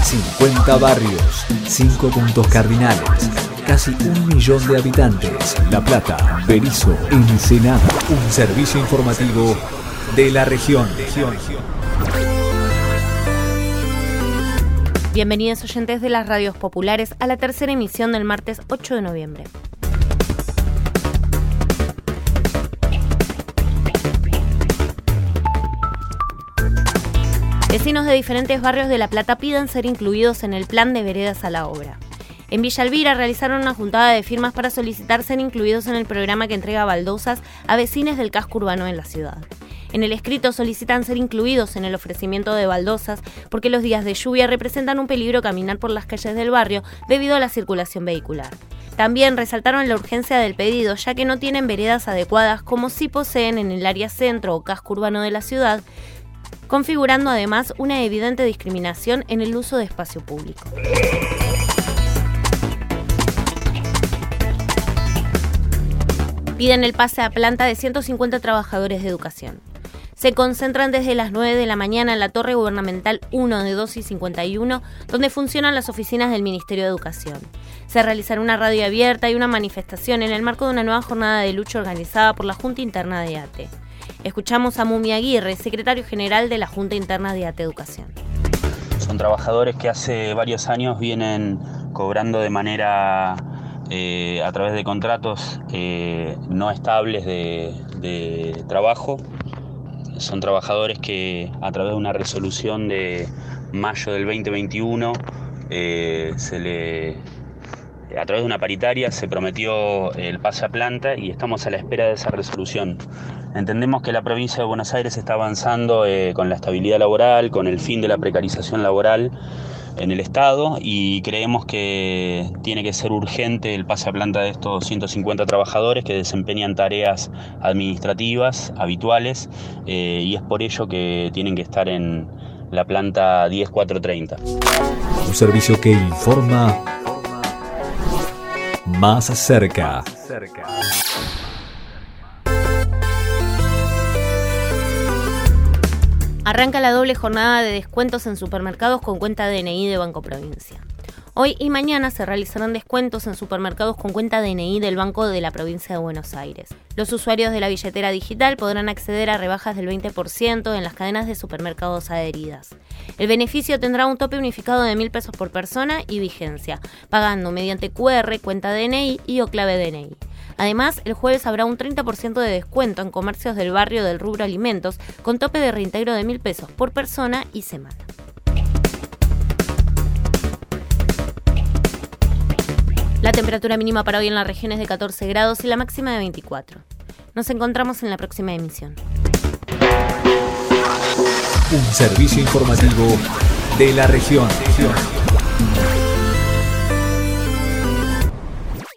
50 barrios, 5 puntos cardinales, casi 1 millón de habitantes. La Plata, Berisso, Ensenada. Un servicio informativo de la región. Bienvenidos oyentes de las radios populares a la tercera emisión del martes 8 de noviembre. Vecinos de diferentes barrios de La Plata piden ser incluidos en el plan de veredas a la obra. En Villa Elvira realizaron una juntada de firmas para solicitar ser incluidos en el programa que entrega baldosas a vecinos del casco urbano en la ciudad. En el escrito solicitan ser incluidos en el ofrecimiento de baldosas porque los días de lluvia representan un peligro caminar por las calles del barrio debido a la circulación vehicular. También resaltaron la urgencia del pedido, ya que no tienen veredas adecuadas como sí poseen en el área centro o casco urbano de la ciudad, configurando además una evidente discriminación en el uso de espacio público. Piden el pase a planta de 150 trabajadores de educación. Se concentran desde las 9 de la mañana en la Torre Gubernamental 1 de 2 y 51, donde funcionan las oficinas del Ministerio de Educación. Se realizará una radio abierta y una manifestación en el marco de una nueva jornada de lucha organizada por la Junta Interna de ATE. Escuchamos a Mumi Aguirre, secretario general de la Junta Interna de ATE Educación. Son trabajadores que hace varios años vienen cobrando de manera a través de contratos no estables de trabajo. Son trabajadores que a través de una resolución de mayo del 2021 a través de una paritaria se prometió el pase a planta y estamos a la espera de esa resolución. Entendemos que la provincia de Buenos Aires está avanzando con la estabilidad laboral, con el fin de la precarización laboral en el Estado, y creemos que tiene que ser urgente el pase a planta de estos 150 trabajadores que desempeñan tareas administrativas habituales, y es por ello que tienen que estar en la planta 10430. Un servicio que informa más cerca. Arranca la doble jornada de descuentos en supermercados con cuenta DNI de Banco Provincia. Hoy y mañana se realizarán descuentos en supermercados con cuenta DNI del Banco de la Provincia de Buenos Aires. Los usuarios de la billetera digital podrán acceder a rebajas del 20% en las cadenas de supermercados adheridas. El beneficio tendrá un tope unificado de 1.000 pesos por persona y vigencia, pagando mediante QR, cuenta DNI y o clave DNI. Además, el jueves habrá un 30% de descuento en comercios del barrio del rubro alimentos, con tope de reintegro de 1.000 pesos por persona y semana. La temperatura mínima para hoy en la región es de 14 grados y la máxima de 24. Nos encontramos en la próxima emisión. Un servicio informativo de la región.